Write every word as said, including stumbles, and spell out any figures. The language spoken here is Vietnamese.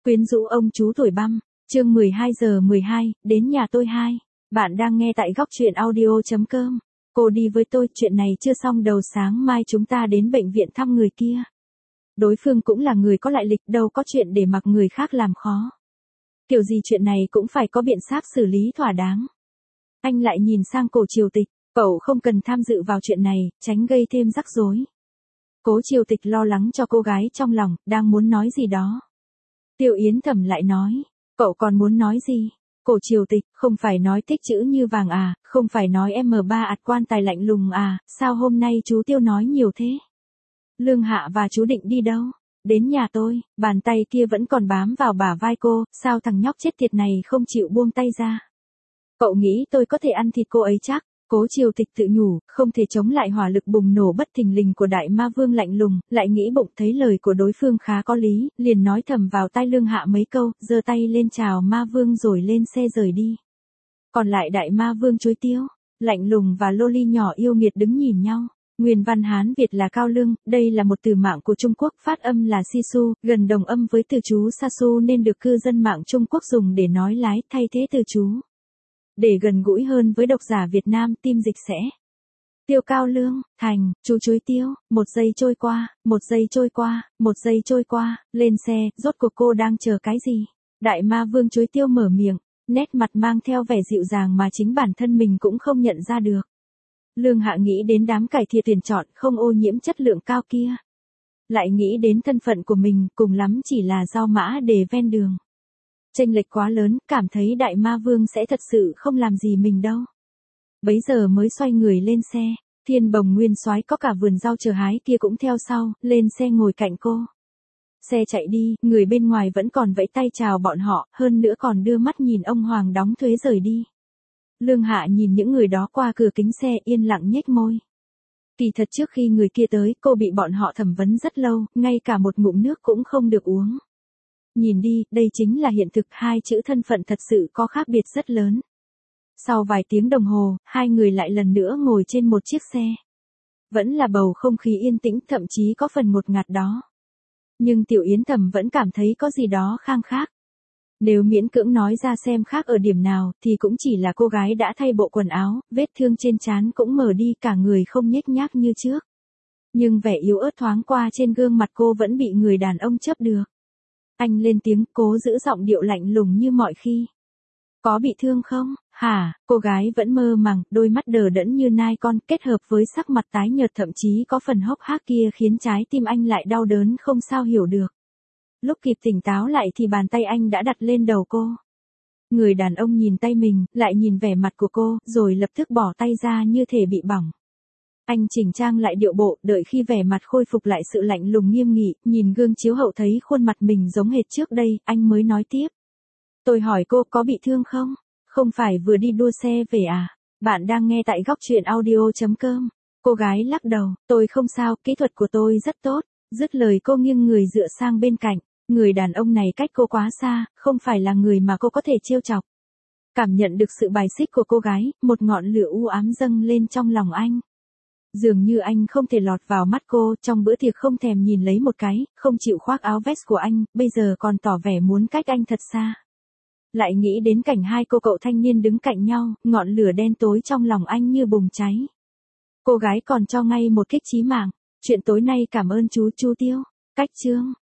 Quyến rũ ông chú tuổi băm, chương mười hai giờ mười hai, đến nhà tôi hai. Bạn đang nghe tại góc truyện audio chấm com. Cô đi với tôi, chuyện này chưa xong đầu sáng mai chúng ta đến bệnh viện thăm người kia. Đối phương cũng là người có lại lịch, đâu có chuyện để mặc người khác làm khó. Kiểu gì chuyện này cũng phải có biện pháp xử lý thỏa đáng. Anh lại nhìn sang Cổ Triều Tịch, cậu không cần tham dự vào chuyện này, tránh gây thêm rắc rối. Cố Triều Tịch lo lắng cho cô gái trong lòng, đang muốn nói gì đó. Tiêu Yến Thẩm lại nói, cậu còn muốn nói gì? Cổ Triều Tịch, không phải nói tích chữ như vàng à, không phải nói em ba ạt quan tài lạnh lùng à, sao hôm nay chú Tiêu nói nhiều thế? Lương Hạ và chú Định đi đâu? Đến nhà tôi, bàn tay kia vẫn còn bám vào bả vai cô, sao thằng nhóc chết tiệt này không chịu buông tay ra? Cậu nghĩ tôi có thể ăn thịt cô ấy chắc? Cố Triều Tịch tự nhủ, không thể chống lại hỏa lực bùng nổ bất thình lình của đại ma vương lạnh lùng, lại nghĩ bụng thấy lời của đối phương khá có lý, liền nói thầm vào tai Lương Hạ mấy câu, giơ tay lên chào ma vương rồi lên xe rời đi. Còn lại đại ma vương Chuối Tiêu, lạnh lùng và lô ly nhỏ yêu nghiệt đứng nhìn nhau. Nguyên văn Hán Việt là cao lương, đây là một từ mạng của Trung Quốc, phát âm là sisu, gần đồng âm với từ chú sasu nên được cư dân mạng Trung Quốc dùng để nói lái thay thế từ chú. Để gần gũi hơn với độc giả Việt Nam, tim dịch sẽ Tiêu Cao Lương, thành, chú Chuối Tiêu, một giây trôi qua, một giây trôi qua, một giây trôi qua, lên xe, rốt cuộc cô đang chờ cái gì? Đại ma vương Chuối Tiêu mở miệng, nét mặt mang theo vẻ dịu dàng mà chính bản thân mình cũng không nhận ra được. Lương Hạ nghĩ đến đám cải thiện tuyển chọn không ô nhiễm chất lượng cao kia. Lại nghĩ đến thân phận của mình, cùng lắm chỉ là rau mã để ven đường. Chênh lệch quá lớn, cảm thấy đại ma vương sẽ thật sự không làm gì mình đâu. Bấy giờ mới xoay người lên xe, Thiên Bồng Nguyên Soái có cả vườn rau chờ hái kia cũng theo sau, lên xe ngồi cạnh cô. Xe chạy đi, người bên ngoài vẫn còn vẫy tay chào bọn họ, hơn nữa còn đưa mắt nhìn ông Hoàng đóng thuế rời đi. Lương Hạ nhìn những người đó qua cửa kính xe yên lặng nhếch môi. Kỳ thật trước khi người kia tới, cô bị bọn họ thẩm vấn rất lâu, ngay cả một ngụm nước cũng không được uống. Nhìn đi, đây chính là hiện thực, hai chữ thân phận thật sự có khác biệt rất lớn. Sau vài tiếng đồng hồ, hai người lại lần nữa ngồi trên một chiếc xe. Vẫn là bầu không khí yên tĩnh, thậm chí có phần ngột ngạt đó. Nhưng Tiểu Yến Thẩm vẫn cảm thấy có gì đó khang khác. Nếu miễn cưỡng nói ra xem khác ở điểm nào, thì cũng chỉ là cô gái đã thay bộ quần áo, vết thương trên trán cũng mờ đi, cả người không nhếch nhác như trước. Nhưng vẻ yếu ớt thoáng qua trên gương mặt cô vẫn bị người đàn ông chấp được. Anh lên tiếng, cố giữ giọng điệu lạnh lùng như mọi khi. Có bị thương không? Hả? Cô gái vẫn mơ màng, đôi mắt đờ đẫn như nai con, kết hợp với sắc mặt tái nhợt thậm chí có phần hốc hác kia khiến trái tim anh lại đau đớn không sao hiểu được. Lúc kịp tỉnh táo lại thì bàn tay anh đã đặt lên đầu cô. Người đàn ông nhìn tay mình, lại nhìn vẻ mặt của cô, rồi lập tức bỏ tay ra như thể bị bỏng. Anh chỉnh trang lại điệu bộ, đợi khi vẻ mặt khôi phục lại sự lạnh lùng nghiêm nghị, nhìn gương chiếu hậu thấy khuôn mặt mình giống hệt trước đây, anh mới nói tiếp. Tôi hỏi cô có bị thương không? Không phải vừa đi đua xe về à? Bạn đang nghe tại góc truyện audio chấm com. Cô gái lắc đầu, tôi không sao, kỹ thuật của tôi rất tốt. Dứt lời cô nghiêng người dựa sang bên cạnh. Người đàn ông này cách cô quá xa, không phải là người mà cô có thể trêu chọc. Cảm nhận được sự bài xích của cô gái, một ngọn lửa u ám dâng lên trong lòng anh. Dường như anh không thể lọt vào mắt cô, trong bữa tiệc không thèm nhìn lấy một cái, không chịu khoác áo vest của anh, bây giờ còn tỏ vẻ muốn cách anh thật xa. Lại nghĩ đến cảnh hai cô cậu thanh niên đứng cạnh nhau, ngọn lửa đen tối trong lòng anh như bùng cháy. Cô gái còn cho ngay một kích chí mạng. Chuyện tối nay cảm ơn chú Chu Tiêu. Cách chương.